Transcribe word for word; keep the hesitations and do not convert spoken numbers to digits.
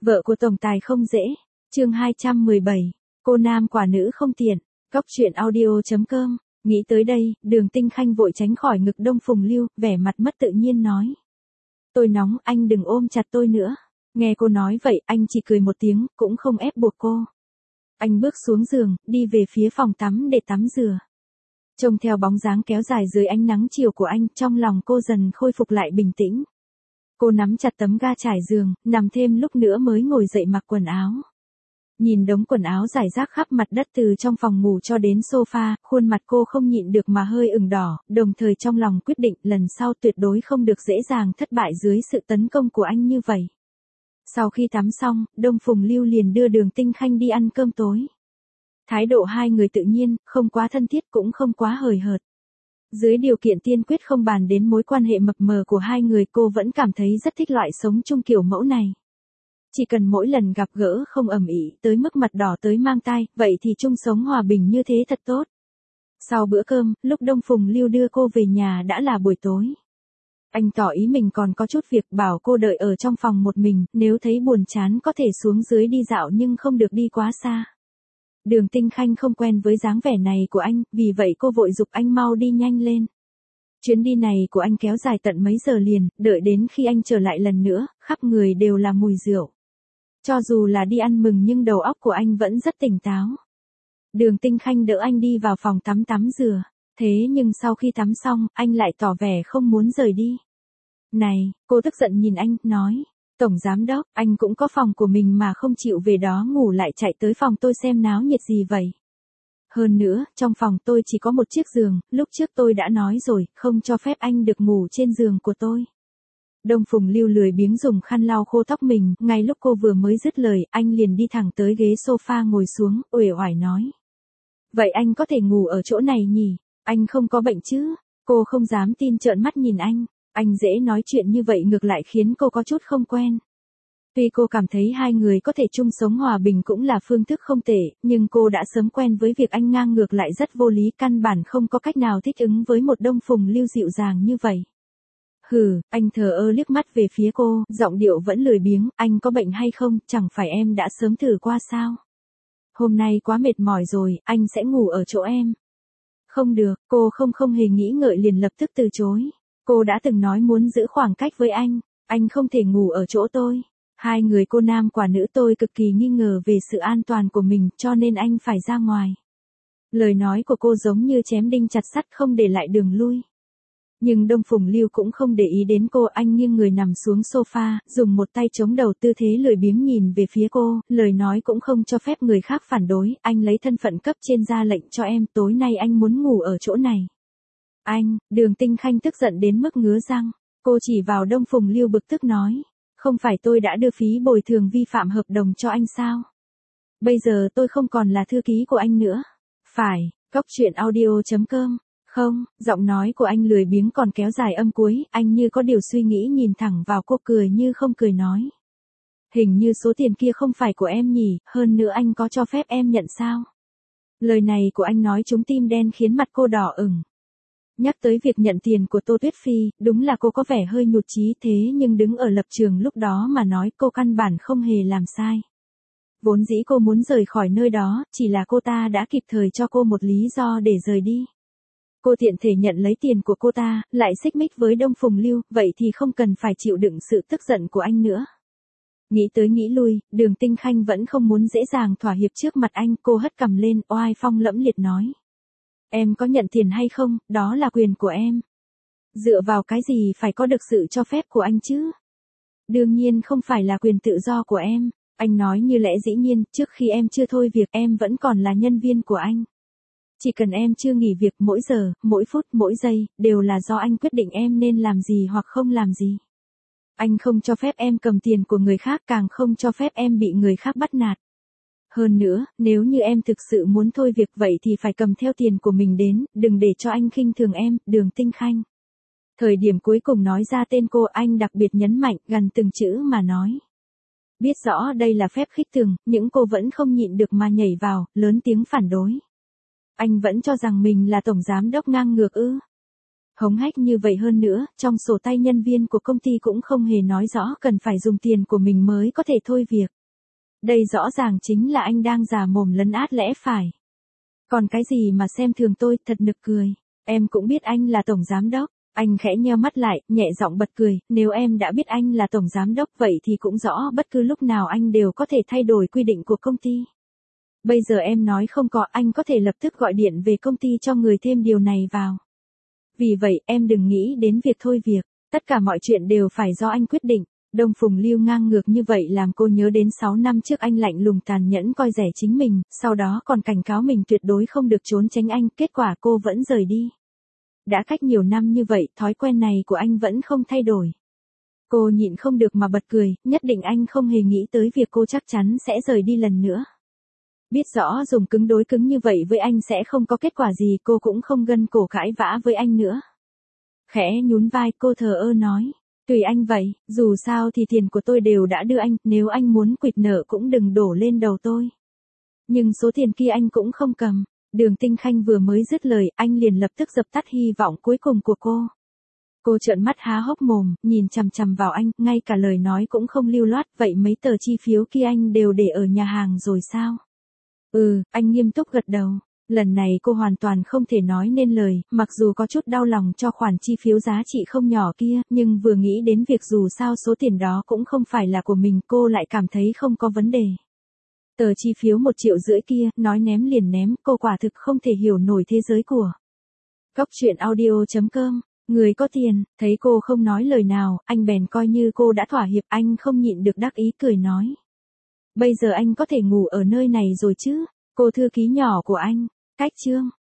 Vợ của tổng tài không dễ. Chương hai trăm mười bảy. Cô nam quả nữ không tiện. Cóc truyện audio chấm com. Nghĩ tới đây, Đường Tinh Khanh vội tránh khỏi ngực Đông Phùng Lưu, vẻ mặt mất tự nhiên nói. Tôi nóng, anh đừng ôm chặt tôi nữa. Nghe cô nói vậy, anh chỉ cười một tiếng, cũng không ép buộc cô. Anh bước xuống giường, đi về phía phòng tắm để tắm rửa. Trông theo bóng dáng kéo dài dưới ánh nắng chiều của anh, trong lòng cô dần khôi phục lại bình tĩnh. Cô nắm chặt tấm ga trải giường, nằm thêm lúc nữa mới ngồi dậy mặc quần áo. Nhìn đống quần áo rải rác khắp mặt đất từ trong phòng ngủ cho đến sofa, khuôn mặt cô không nhịn được mà hơi ửng đỏ, đồng thời trong lòng quyết định lần sau tuyệt đối không được dễ dàng thất bại dưới sự tấn công của anh như vậy. Sau khi tắm xong, Đông Phùng Lưu liền đưa Đường Tinh Khanh đi ăn cơm tối. Thái độ hai người tự nhiên, không quá thân thiết cũng không quá hời hợt. Dưới điều kiện tiên quyết không bàn đến mối quan hệ mập mờ của hai người, cô vẫn cảm thấy rất thích loại sống chung kiểu mẫu này. Chỉ cần mỗi lần gặp gỡ không ầm ĩ tới mức mặt đỏ tới mang tai, vậy thì chung sống hòa bình như thế thật tốt. Sau bữa cơm, lúc Đông Phùng Lưu đưa cô về nhà đã là buổi tối. Anh tỏ ý mình còn có chút việc, bảo cô đợi ở trong phòng một mình, nếu thấy buồn chán có thể xuống dưới đi dạo nhưng không được đi quá xa. Đường Tinh Khanh không quen với dáng vẻ này của anh, vì vậy cô vội giục anh mau đi nhanh lên. Chuyến đi này của anh kéo dài tận mấy giờ liền, đợi đến khi anh trở lại lần nữa, khắp người đều là mùi rượu. Cho dù là đi ăn mừng nhưng đầu óc của anh vẫn rất tỉnh táo. Đường Tinh Khanh đỡ anh đi vào phòng tắm tắm rửa, thế nhưng sau khi tắm xong, anh lại tỏ vẻ không muốn rời đi. Này, cô tức giận nhìn anh, nói, Tổng Giám Đốc, anh cũng có phòng của mình mà không chịu về đó ngủ lại chạy tới phòng tôi xem náo nhiệt gì vậy. Hơn nữa, trong phòng tôi chỉ có một chiếc giường, lúc trước tôi đã nói rồi, không cho phép anh được ngủ trên giường của tôi. Đông Phùng Lưu lười biếng dùng khăn lau khô tóc mình, ngay lúc cô vừa mới dứt lời, anh liền đi thẳng tới ghế sofa ngồi xuống, uể oải nói. Vậy anh có thể ngủ ở chỗ này nhỉ? Anh không có bệnh chứ? Cô không dám tin trợn mắt nhìn anh. Anh dễ nói chuyện như vậy ngược lại khiến cô có chút không quen. Tuy cô cảm thấy hai người có thể chung sống hòa bình cũng là phương thức không tệ, nhưng cô đã sớm quen với việc anh ngang ngược lại rất vô lý, căn bản không có cách nào thích ứng với một Đông Phùng Lưu dịu dàng như vậy. Hừ, anh thờ ơ liếc mắt về phía cô, giọng điệu vẫn lười biếng, anh có bệnh hay không, chẳng phải em đã sớm thử qua sao? Hôm nay quá mệt mỏi rồi, anh sẽ ngủ ở chỗ em. Không được, cô không không hề nghĩ ngợi liền lập tức từ chối. Cô đã từng nói muốn giữ khoảng cách với anh, anh không thể ngủ ở chỗ tôi. Hai người cô nam quả nữ, tôi cực kỳ nghi ngờ về sự an toàn của mình, cho nên anh phải ra ngoài. Lời nói của cô giống như chém đinh chặt sắt, không để lại đường lui. Nhưng Đông Phùng Lưu cũng không để ý đến cô, anh nghiêng người nằm xuống sofa, dùng một tay chống đầu, tư thế lười biếng nhìn về phía cô, lời nói cũng không cho phép người khác phản đối, anh lấy thân phận cấp trên ra lệnh cho em, tối nay anh muốn ngủ ở chỗ này. Anh, Đường Tinh Khanh tức giận đến mức ngứa răng, cô chỉ vào Đông Phùng Lưu bực tức nói, không phải tôi đã đưa phí bồi thường vi phạm hợp đồng cho anh sao? Bây giờ tôi không còn là thư ký của anh nữa. Phải, cóc truyện audio chấm com. Không, giọng nói của anh lười biếng còn kéo dài âm cuối, anh như có điều suy nghĩ nhìn thẳng vào cô, cười như không cười nói. Hình như số tiền kia không phải của em nhỉ, hơn nữa anh có cho phép em nhận sao? Lời này của anh nói trúng tim đen khiến mặt cô đỏ ửng. Nhắc tới việc nhận tiền của Tô Tuyết Phi, đúng là cô có vẻ hơi nhụt chí, thế nhưng đứng ở lập trường lúc đó mà nói, cô căn bản không hề làm sai. Vốn dĩ cô muốn rời khỏi nơi đó, chỉ là cô ta đã kịp thời cho cô một lý do để rời đi. Cô tiện thể nhận lấy tiền của cô ta, lại xích mích với Đông Phùng Lưu, vậy thì không cần phải chịu đựng sự tức giận của anh nữa. Nghĩ tới nghĩ lui, Đường Tinh Khanh vẫn không muốn dễ dàng thỏa hiệp trước mặt anh, cô hất cằm lên, oai phong lẫm liệt nói. Em có nhận tiền hay không, đó là quyền của em. Dựa vào cái gì phải có được sự cho phép của anh chứ? Đương nhiên không phải là quyền tự do của em, anh nói như lẽ dĩ nhiên, trước khi em chưa thôi việc em vẫn còn là nhân viên của anh. Chỉ cần em chưa nghỉ việc, mỗi giờ, mỗi phút, mỗi giây, đều là do anh quyết định em nên làm gì hoặc không làm gì. Anh không cho phép em cầm tiền của người khác, càng không cho phép em bị người khác bắt nạt. Hơn nữa, nếu như em thực sự muốn thôi việc vậy thì phải cầm theo tiền của mình đến, đừng để cho anh khinh thường em, Đường Tinh Khanh. Thời điểm cuối cùng nói ra tên cô, anh đặc biệt nhấn mạnh, gần từng chữ mà nói. Biết rõ đây là phép khích thường, nhưng cô vẫn không nhịn được mà nhảy vào, lớn tiếng phản đối. Anh vẫn cho rằng mình là tổng giám đốc ngang ngược ư? Hống hách như vậy hơn nữa, trong sổ tay nhân viên của công ty cũng không hề nói rõ cần phải dùng tiền của mình mới có thể thôi việc. Đây rõ ràng chính là anh đang giả mồm lấn át lẽ phải. Còn cái gì mà xem thường tôi, thật nực cười. Em cũng biết anh là tổng giám đốc. Anh khẽ nheo mắt lại, nhẹ giọng bật cười, nếu em đã biết anh là tổng giám đốc vậy thì cũng rõ bất cứ lúc nào anh đều có thể thay đổi quy định của công ty. Bây giờ em nói không có, anh có thể lập tức gọi điện về công ty cho người thêm điều này vào. Vì vậy, em đừng nghĩ đến việc thôi việc, tất cả mọi chuyện đều phải do anh quyết định. Đông Phùng Lưu ngang ngược như vậy làm cô nhớ đến sáu năm trước anh lạnh lùng tàn nhẫn coi rẻ chính mình, sau đó còn cảnh cáo mình tuyệt đối không được trốn tránh anh, kết quả cô vẫn rời đi. Đã cách nhiều năm như vậy, thói quen này của anh vẫn không thay đổi. Cô nhịn không được mà bật cười, nhất định anh không hề nghĩ tới việc cô chắc chắn sẽ rời đi lần nữa. Biết rõ dùng cứng đối cứng như vậy với anh sẽ không có kết quả gì, cô cũng không gân cổ cãi vã với anh nữa. Khẽ nhún vai, cô thờ ơ nói, tùy anh vậy, dù sao thì tiền của tôi đều đã đưa anh, nếu anh muốn quỵt nợ cũng đừng đổ lên đầu tôi. Nhưng số tiền kia anh cũng không cầm. Đường Tinh Khanh vừa mới dứt lời, anh liền lập tức dập tắt hy vọng cuối cùng của cô. Cô trợn mắt há hốc mồm, nhìn chằm chằm vào anh, ngay cả lời nói cũng không lưu loát, vậy mấy tờ chi phiếu kia anh đều để ở nhà hàng rồi sao? Ừ, anh nghiêm túc gật đầu. Lần này cô hoàn toàn không thể nói nên lời, mặc dù có chút đau lòng cho khoản chi phiếu giá trị không nhỏ kia, nhưng vừa nghĩ đến việc dù sao số tiền đó cũng không phải là của mình, cô lại cảm thấy không có vấn đề. Tờ chi phiếu một triệu rưỡi kia, nói ném liền ném, cô quả thực không thể hiểu nổi thế giới của. Góc truyện audio chấm com, người có tiền, thấy cô không nói lời nào, anh bèn coi như cô đã thỏa hiệp, anh không nhịn được đắc ý cười nói. Bây giờ anh có thể ngủ ở nơi này rồi chứ, cô thư ký nhỏ của anh, cách chương.